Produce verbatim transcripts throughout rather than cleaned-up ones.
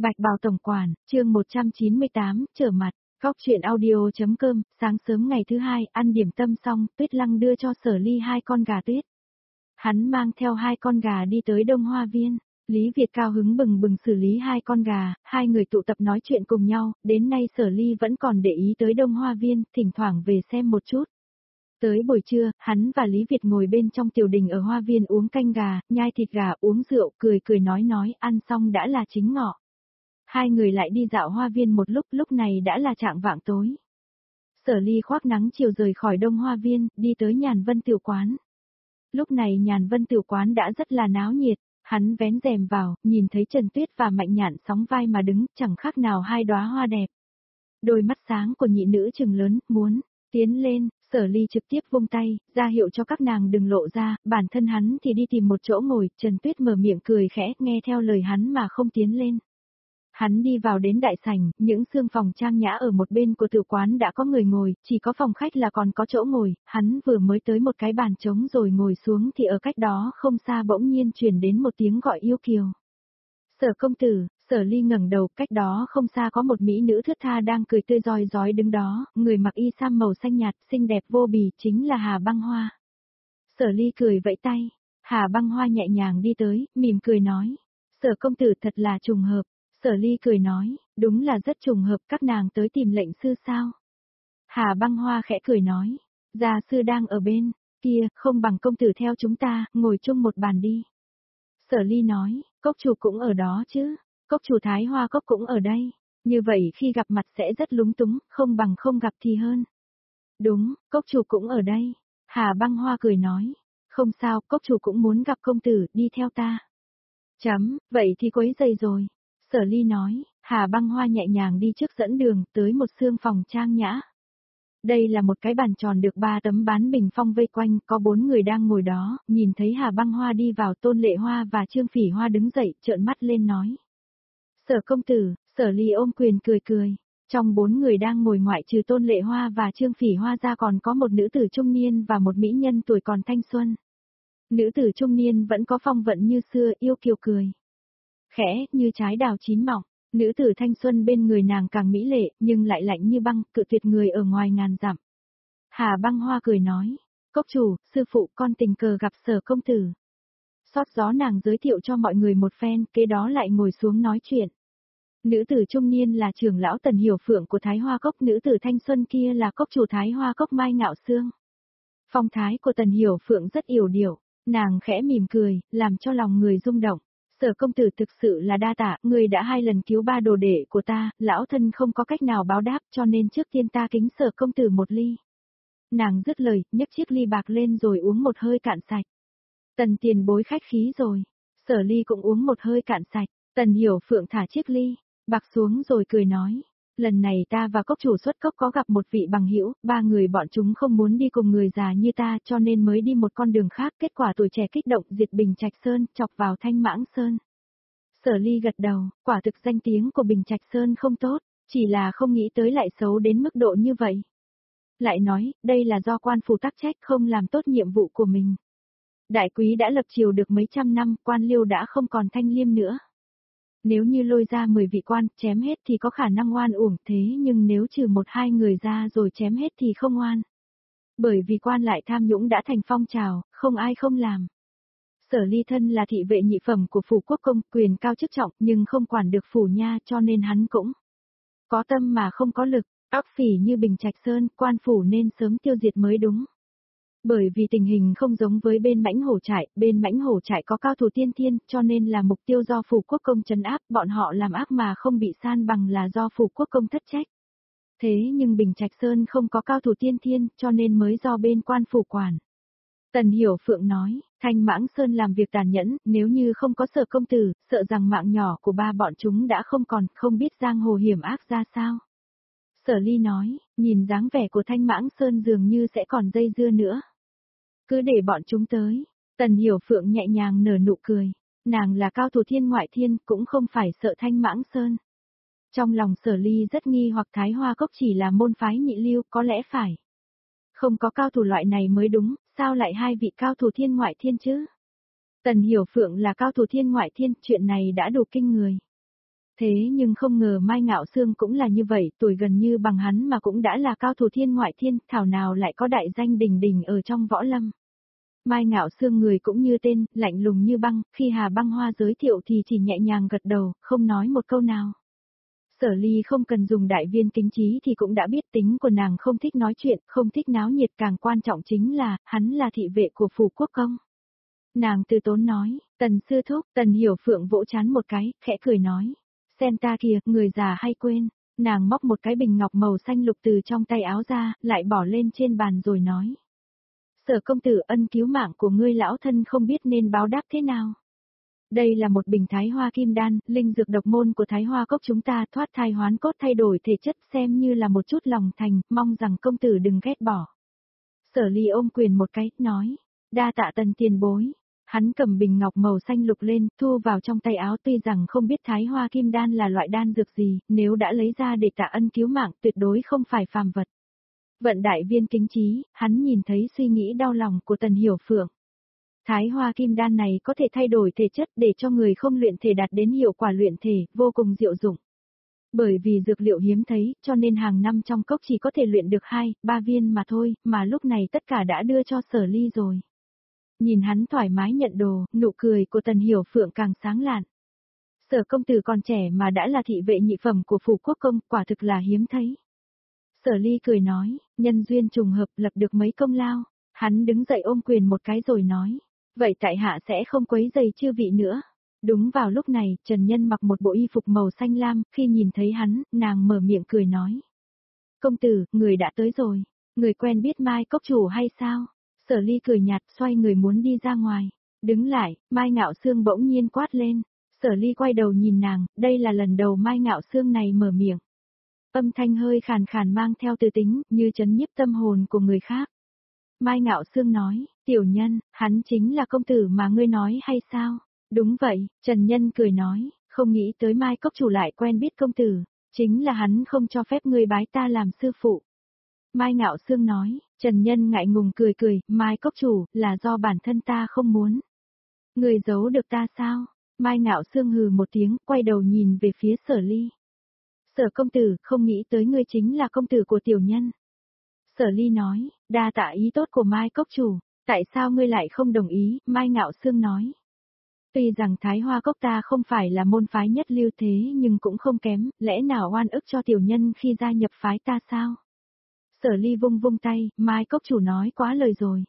Bạch Bào Tổng Quản, chương một trăm chín mươi tám, trở mặt, góc chuyện audio.com, sáng sớm ngày thứ hai, ăn điểm tâm xong, Tuyết Lăng đưa cho Sở Ly hai con gà tuyết. Hắn mang theo hai con gà đi tới Đông Hoa Viên, Lý Việt cao hứng bừng bừng xử lý hai con gà, hai người tụ tập nói chuyện cùng nhau, đến nay Sở Ly vẫn còn để ý tới Đông Hoa Viên, thỉnh thoảng về xem một chút. Tới buổi trưa, hắn và Lý Việt ngồi bên trong tiểu đình ở Hoa Viên uống canh gà, nhai thịt gà, uống rượu, cười cười nói nói, ăn xong đã là chính ngọ. Hai người lại đi dạo Hoa Viên một lúc, lúc này đã là chạng vạng tối. Sở Ly khoác nắng chiều rời khỏi Đông Hoa Viên, đi tới Nhàn Vân Tiểu Quán. Lúc này Nhàn Vân Tiểu Quán đã rất là náo nhiệt, hắn vén rèm vào, nhìn thấy Trần Tuyết và Mạnh Nhạn sóng vai mà đứng, chẳng khác nào hai đóa hoa đẹp. Đôi mắt sáng của nhị nữ trừng lớn, muốn tiến lên, Sở Ly trực tiếp vung tay, ra hiệu cho các nàng đừng lộ ra, bản thân hắn thì đi tìm một chỗ ngồi, Trần Tuyết mở miệng cười khẽ, nghe theo lời hắn mà không tiến lên. Hắn đi vào đến đại sảnh, những xương phòng trang nhã ở một bên của tiểu quán đã có người ngồi, chỉ có phòng khách là còn có chỗ ngồi, hắn vừa mới tới một cái bàn trống rồi ngồi xuống thì ở cách đó không xa bỗng nhiên truyền đến một tiếng gọi yêu kiều. Sở công tử, Sở Ly ngẩng đầu, cách đó không xa có một mỹ nữ thướt tha đang cười tươi rói rói đứng đó, người mặc y sam màu xanh nhạt, xinh đẹp vô bì, chính là Hà Băng Hoa. Sở Ly cười vẫy tay, Hà Băng Hoa nhẹ nhàng đi tới, mỉm cười nói, Sở công tử thật là trùng hợp. Sở Ly cười nói, đúng là rất trùng hợp, các nàng tới tìm lệnh sư sao? Hà Băng Hoa khẽ cười nói, gia sư đang ở bên kia, không bằng công tử theo chúng ta, ngồi chung một bàn đi. Sở Ly nói, cốc chủ cũng ở đó chứ, cốc chủ Thái Hoa Cốc cũng ở đây, như vậy khi gặp mặt sẽ rất lúng túng, không bằng không gặp thì hơn. Đúng, cốc chủ cũng ở đây. Hà Băng Hoa cười nói, không sao, cốc chủ cũng muốn gặp công tử, đi theo ta. Chấm, vậy thì quấy rầy rồi. Sở Ly nói, Hà Băng Hoa nhẹ nhàng đi trước dẫn đường, tới một xương phòng trang nhã. Đây là một cái bàn tròn được ba tấm bán bình phong vây quanh, có bốn người đang ngồi đó, nhìn thấy Hà Băng Hoa đi vào, Tôn Lệ Hoa và Trương Phỉ Hoa đứng dậy, trợn mắt lên nói. Sở công tử, Sở Ly ôm quyền cười cười, trong bốn người đang ngồi ngoại trừ Tôn Lệ Hoa và Trương Phỉ Hoa ra còn có một nữ tử trung niên và một mỹ nhân tuổi còn thanh xuân. Nữ tử trung niên vẫn có phong vận như xưa, yêu kiều cười. Khẽ, như trái đào chín mọng, nữ tử thanh xuân bên người nàng càng mỹ lệ, nhưng lại lạnh như băng, cự tuyệt người ở ngoài ngàn dặm. Hà Băng Hoa cười nói, cốc chủ, sư phụ con tình cờ gặp Sở công tử. Xót gió nàng giới thiệu cho mọi người một phen, kế đó lại ngồi xuống nói chuyện. Nữ tử trung niên là trưởng lão Tần Hiểu Phượng của Thái Hoa Cốc, nữ tử thanh xuân kia là cốc chủ Thái Hoa Cốc Mai Ngạo Sương. Phong thái của Tần Hiểu Phượng rất yểu điệu, nàng khẽ mỉm cười, làm cho lòng người rung động. Sở công tử thực sự là đa tạ, người đã hai lần cứu ba đồ đệ của ta, lão thân không có cách nào báo đáp cho nên trước tiên ta kính Sở công tử một ly. Nàng dứt lời, nhấc chiếc ly bạc lên rồi uống một hơi cạn sạch. Tần tiền bối khách khí rồi. Sở Ly cũng uống một hơi cạn sạch, Tần Hiểu Phượng thả chiếc ly bạc xuống rồi cười nói. Lần này ta và cốc chủ xuất cốc có gặp một vị bằng hữu, ba người bọn chúng không muốn đi cùng người già như ta cho nên mới đi một con đường khác, kết quả tuổi trẻ kích động diệt Bình Trạch Sơn, chọc vào Thanh Mãng Sơn. Sở Ly gật đầu, quả thực danh tiếng của Bình Trạch Sơn không tốt, chỉ là không nghĩ tới lại xấu đến mức độ như vậy. Lại nói, đây là do quan phủ tắc trách không làm tốt nhiệm vụ của mình. Đại quý đã lập triều được mấy trăm năm, quan liêu đã không còn thanh liêm nữa. Nếu như lôi ra mười vị quan, chém hết thì có khả năng oan uổng, thế nhưng nếu trừ một hai người ra rồi chém hết thì không oan. Bởi vì quan lại tham nhũng đã thành phong trào, không ai không làm. Sở Ly thân là thị vệ nhị phẩm của phủ quốc công, quyền cao chức trọng nhưng không quản được phủ nha cho nên hắn cũng có tâm mà không có lực, óc phỉ như Bình Trạch Sơn, quan phủ nên sớm tiêu diệt mới đúng. Bởi vì tình hình không giống với bên Mãnh Hổ Trại, bên Mãnh Hổ Trại có cao thủ tiên thiên, cho nên là mục tiêu do phủ quốc công trấn áp, bọn họ làm ác mà không bị san bằng là do phủ quốc công thất trách. Thế nhưng Bình Trạch Sơn không có cao thủ tiên thiên, cho nên mới do bên quan phủ quản. Tần Hiểu Phượng nói, Thanh Mãng Sơn làm việc tàn nhẫn, nếu như không có Sở công tử, sợ rằng mạng nhỏ của ba bọn chúng đã không còn, không biết giang hồ hiểm ác ra sao. Sở Ly nói, nhìn dáng vẻ của Thanh Mãng Sơn dường như sẽ còn dây dưa nữa. Cứ để bọn chúng tới. Tần Hiểu Phượng nhẹ nhàng nở nụ cười. Nàng là cao thủ thiên ngoại thiên, cũng không phải sợ Thanh Mãng Sơn. Trong lòng Sở Ly rất nghi hoặc Thái Hoa Cốc chỉ là môn phái nhị lưu, có lẽ phải. Không có cao thủ loại này mới đúng, sao lại hai vị cao thủ thiên ngoại thiên chứ? Tần Hiểu Phượng là cao thủ thiên ngoại thiên, chuyện này đã đủ kinh người. Thế nhưng không ngờ Mai Ngạo Sương cũng là như vậy, tuổi gần như bằng hắn mà cũng đã là cao thủ thiên ngoại thiên, thảo nào lại có đại danh đình đình ở trong võ lâm. Mai Ngạo Sương người cũng như tên, lạnh lùng như băng, khi Hà Băng Hoa giới thiệu thì chỉ nhẹ nhàng gật đầu, không nói một câu nào. Sở Ly không cần dùng đại viên kính trí thì cũng đã biết tính của nàng không thích nói chuyện, không thích náo nhiệt, càng quan trọng chính là, hắn là thị vệ của phủ quốc công. Nàng từ tốn nói, Tần sư thúc, Tần Hiểu Phượng vỗ chán một cái, khẽ cười nói. Xem ta kìa, người già hay quên. Nàng móc một cái bình ngọc màu xanh lục từ trong tay áo ra, lại bỏ lên trên bàn rồi nói. Sở công tử, ân cứu mạng của ngươi lão thân không biết nên báo đáp thế nào. Đây là một bình thái hoa kim đan, linh dược độc môn của thái hoa cốc chúng ta, thoát thai hoán cốt, thay đổi thể chất, xem như là một chút lòng thành, mong rằng công tử đừng ghét bỏ. Sở Ly ôm quyền một cái, nói, đa tạ Tần tiền bối. Hắn cầm bình ngọc màu xanh lục lên, thu vào trong tay áo, tuy rằng không biết thái hoa kim đan là loại đan dược gì, nếu đã lấy ra để tạ ân cứu mạng tuyệt đối không phải phàm vật. Vận đại viên kính trí, hắn nhìn thấy suy nghĩ đau lòng của Tần Hiểu Phượng. Thái hoa kim đan này có thể thay đổi thể chất để cho người không luyện thể đạt đến hiệu quả luyện thể, vô cùng diệu dụng. Bởi vì dược liệu hiếm thấy, cho nên hàng năm trong cốc chỉ có thể luyện được hai, ba viên mà thôi, mà lúc này tất cả đã đưa cho Sở Ly rồi. Nhìn hắn thoải mái nhận đồ, nụ cười của Tần Hiểu Phượng càng sáng lạn. Sở công tử còn trẻ mà đã là thị vệ nhị phẩm của phủ quốc công, quả thực là hiếm thấy. Sở Ly cười nói, nhân duyên trùng hợp lập được mấy công lao. Hắn đứng dậy ôm quyền một cái rồi nói, vậy tại hạ sẽ không quấy rầy chư vị nữa. Đúng vào lúc này, Trần Nhân mặc một bộ y phục màu xanh lam, khi nhìn thấy hắn, nàng mở miệng cười nói. Công tử, người đã tới rồi, người quen biết Mai cốc chủ hay sao? Sở Ly cười nhạt, xoay người muốn đi ra ngoài. Đứng lại, Mai Ngạo Sương bỗng nhiên quát lên. Sở Ly quay đầu nhìn nàng, đây là lần đầu Mai Ngạo Sương này mở miệng. Âm thanh hơi khàn khàn mang theo từ tính, như chấn nhiếp tâm hồn của người khác. Mai Ngạo Sương nói, tiểu nhân, hắn chính là công tử mà ngươi nói hay sao? Đúng vậy, Trần Nhân cười nói, không nghĩ tới Mai cốc chủ lại quen biết công tử, chính là hắn không cho phép ngươi bái ta làm sư phụ. Mai Ngạo Sương nói, Trần Nhân ngại ngùng cười cười, Mai cốc chủ, là do bản thân ta không muốn. Người giấu được ta sao? Mai Ngạo Sương hừ một tiếng, quay đầu nhìn về phía Sở Ly. Sở công tử, không nghĩ tới ngươi chính là công tử của tiểu nhân. Sở Ly nói, đa tạ ý tốt của Mai cốc chủ, tại sao ngươi lại không đồng ý? Mai Ngạo Sương nói. Tuy rằng Thái Hoa cốc ta không phải là môn phái nhất lưu thế nhưng cũng không kém, lẽ nào oan ức cho tiểu nhân khi gia nhập phái ta sao? Sở Ly vung vung tay, Mai cốc chủ nói quá lời rồi.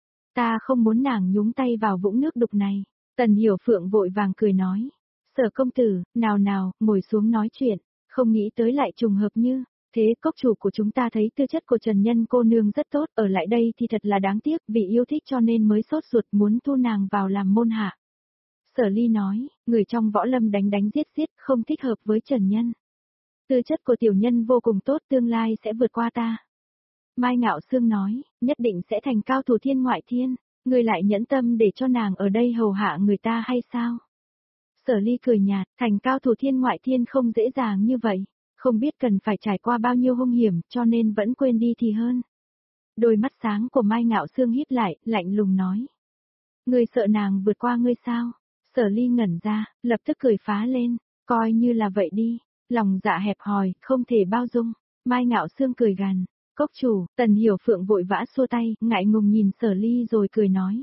Ta không muốn nàng nhúng tay vào vũng nước đục này. Tần Hiểu Phượng vội vàng cười nói. Sở công tử, nào nào, ngồi xuống nói chuyện, không nghĩ tới lại trùng hợp như. Thế cốc chủ của chúng ta thấy tư chất của Trần Nhân cô nương rất tốt, ở lại đây thì thật là đáng tiếc, vì yêu thích cho nên mới sốt ruột muốn thu nàng vào làm môn hạ. Sở Ly nói, người trong võ lâm đánh đánh giết giết, không thích hợp với Trần Nhân. Tư chất của tiểu nhân vô cùng tốt, tương lai sẽ vượt qua ta. Mai Ngạo Sương nói, nhất định sẽ thành cao thủ thiên ngoại thiên, người lại nhẫn tâm để cho nàng ở đây hầu hạ người ta hay sao? Sở Ly cười nhạt, thành cao thủ thiên ngoại thiên không dễ dàng như vậy, không biết cần phải trải qua bao nhiêu hung hiểm, cho nên vẫn quên đi thì hơn. Đôi mắt sáng của Mai Ngạo Sương híp lại, lạnh lùng nói. Người sợ nàng vượt qua ngươi sao? Sở Ly ngẩn ra, lập tức cười phá lên, coi như là vậy đi, lòng dạ hẹp hòi, không thể bao dung. Mai Ngạo Sương cười gằn, cốc chủ, Tần Hiểu Phượng vội vã xua tay, ngại ngùng nhìn Sở Ly rồi cười nói.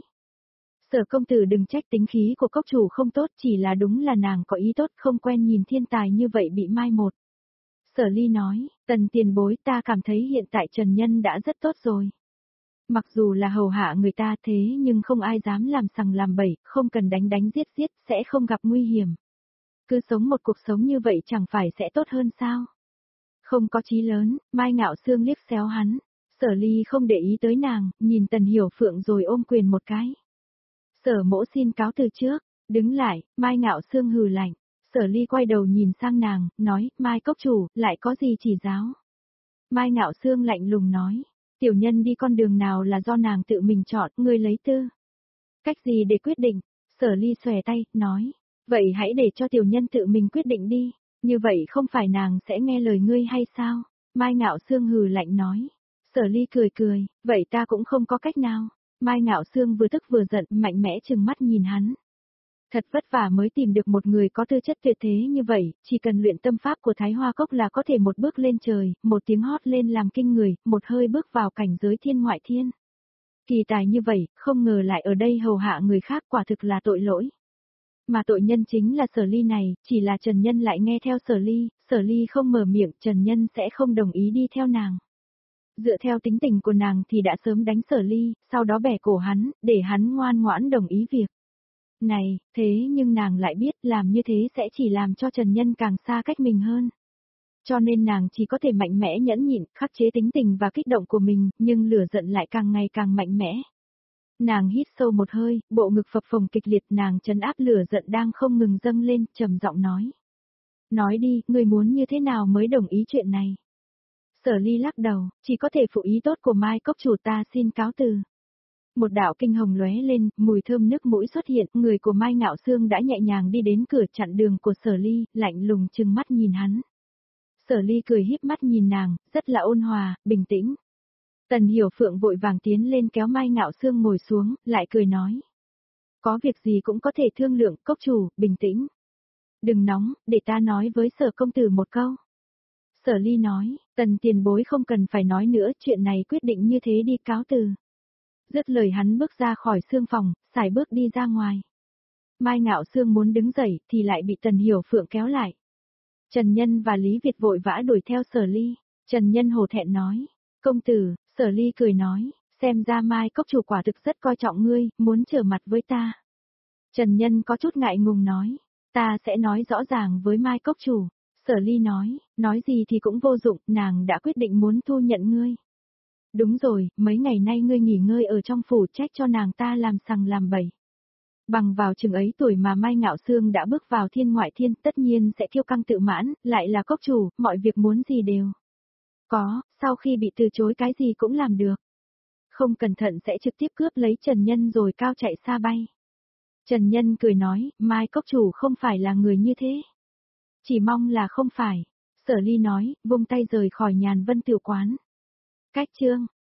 Sở công tử đừng trách tính khí của cốc chủ không tốt, chỉ là đúng là nàng có ý tốt, không quen nhìn thiên tài như vậy bị mai một. Sở Ly nói, Tần tiền bối, ta cảm thấy hiện tại Trần Nhân đã rất tốt rồi. Mặc dù là hầu hạ người ta thế nhưng không ai dám làm sằng làm bậy, không cần đánh đánh giết giết, sẽ không gặp nguy hiểm. Cứ sống một cuộc sống như vậy chẳng phải sẽ tốt hơn sao? Không có chí lớn, Mai Ngạo Sương liếc xéo hắn. Sở Ly không để ý tới nàng, nhìn Tần Hiểu Phượng rồi ôm quyền một cái. Sở mỗ xin cáo từ trước, đứng lại, Mai Ngạo Sương hừ lạnh. Sở Ly quay đầu nhìn sang nàng, nói, Mai cốc chủ, lại có gì chỉ giáo? Mai Ngạo Sương lạnh lùng nói, tiểu nhân đi con đường nào là do nàng tự mình chọn, ngươi lấy tư. Cách gì để quyết định? Sở Ly xòe tay, nói, vậy hãy để cho tiểu nhân tự mình quyết định đi, như vậy không phải nàng sẽ nghe lời ngươi hay sao? Mai Ngạo Sương hừ lạnh nói. Sở Ly cười cười, vậy ta cũng không có cách nào. Mai Ngạo Sương vừa tức vừa giận, mạnh mẽ trừng mắt nhìn hắn. Thật vất vả mới tìm được một người có tư chất tuyệt thế như vậy, chỉ cần luyện tâm pháp của Thái Hoa Cốc là có thể một bước lên trời, một tiếng hót lên làm kinh người, một hơi bước vào cảnh giới thiên ngoại thiên. Kỳ tài như vậy, không ngờ lại ở đây hầu hạ người khác, quả thực là tội lỗi. Mà tội nhân chính là Sở Ly này, chỉ là Trần Nhân lại nghe theo Sở Ly, Sở Ly không mở miệng, Trần Nhân sẽ không đồng ý đi theo nàng. Dựa theo tính tình của nàng thì đã sớm đánh Sở Ly, sau đó bẻ cổ hắn, để hắn ngoan ngoãn đồng ý việc này, thế nhưng nàng lại biết làm như thế sẽ chỉ làm cho Trần Nhân càng xa cách mình hơn. Cho nên nàng chỉ có thể mạnh mẽ nhẫn nhịn, khắc chế tính tình và kích động của mình, nhưng lửa giận lại càng ngày càng mạnh mẽ. Nàng hít sâu một hơi, bộ ngực phập phồng kịch liệt, nàng trấn áp lửa giận đang không ngừng dâng lên, trầm giọng nói. Nói đi, người muốn như thế nào mới đồng ý chuyện này? Sở Ly lắc đầu, chỉ có thể phụ ý tốt của Mai Cốc chủ, ta xin cáo từ. Một đạo kinh hồng lóe lên, mùi thơm nước mũi xuất hiện, người của Mai Ngạo Sương đã nhẹ nhàng đi đến cửa chặn đường của Sở Ly, lạnh lùng trừng mắt nhìn hắn. Sở Ly cười híp mắt nhìn nàng, rất là ôn hòa, bình tĩnh. Tần Hiểu Phượng vội vàng tiến lên kéo Mai Ngạo Sương ngồi xuống, lại cười nói. Có việc gì cũng có thể thương lượng, cốc chủ, bình tĩnh. Đừng nóng, để ta nói với Sở công tử một câu. Sở Ly nói, Tần tiền bối không cần phải nói nữa, chuyện này quyết định như thế đi, cáo từ. Dứt lời hắn bước ra khỏi sương phòng, sải bước đi ra ngoài. Mai Ngạo Sương muốn đứng dậy thì lại bị Tần Hiểu Phượng kéo lại. Trần Nhân và Lý Việt vội vã đuổi theo Sở Ly. Trần Nhân hổ thẹn nói, công tử. Sở Ly cười nói, xem ra Mai Cốc chủ quả thực rất coi trọng ngươi, muốn trở mặt với ta. Trần Nhân có chút ngại ngùng nói, ta sẽ nói rõ ràng với Mai Cốc chủ. Sở Ly nói, nói gì thì cũng vô dụng, nàng đã quyết định muốn thu nhận ngươi. Đúng rồi, mấy ngày nay ngươi nghỉ ngơi ở trong phủ, trách cho nàng ta làm sằng làm bậy. Bằng vào chừng ấy tuổi mà Mai Ngạo Sương đã bước vào thiên ngoại thiên, tất nhiên sẽ kiêu căng tự mãn, lại là cốc chủ, mọi việc muốn gì đều có, sau khi bị từ chối cái gì cũng làm được. Không cẩn thận sẽ trực tiếp cướp lấy Trần Nhân rồi cao chạy xa bay. Trần Nhân cười nói, Mai cốc chủ không phải là người như thế. Chỉ mong là không phải. Sở Ly nói, vung tay rời khỏi Nhàn Vân Tiểu Quán. Cách chương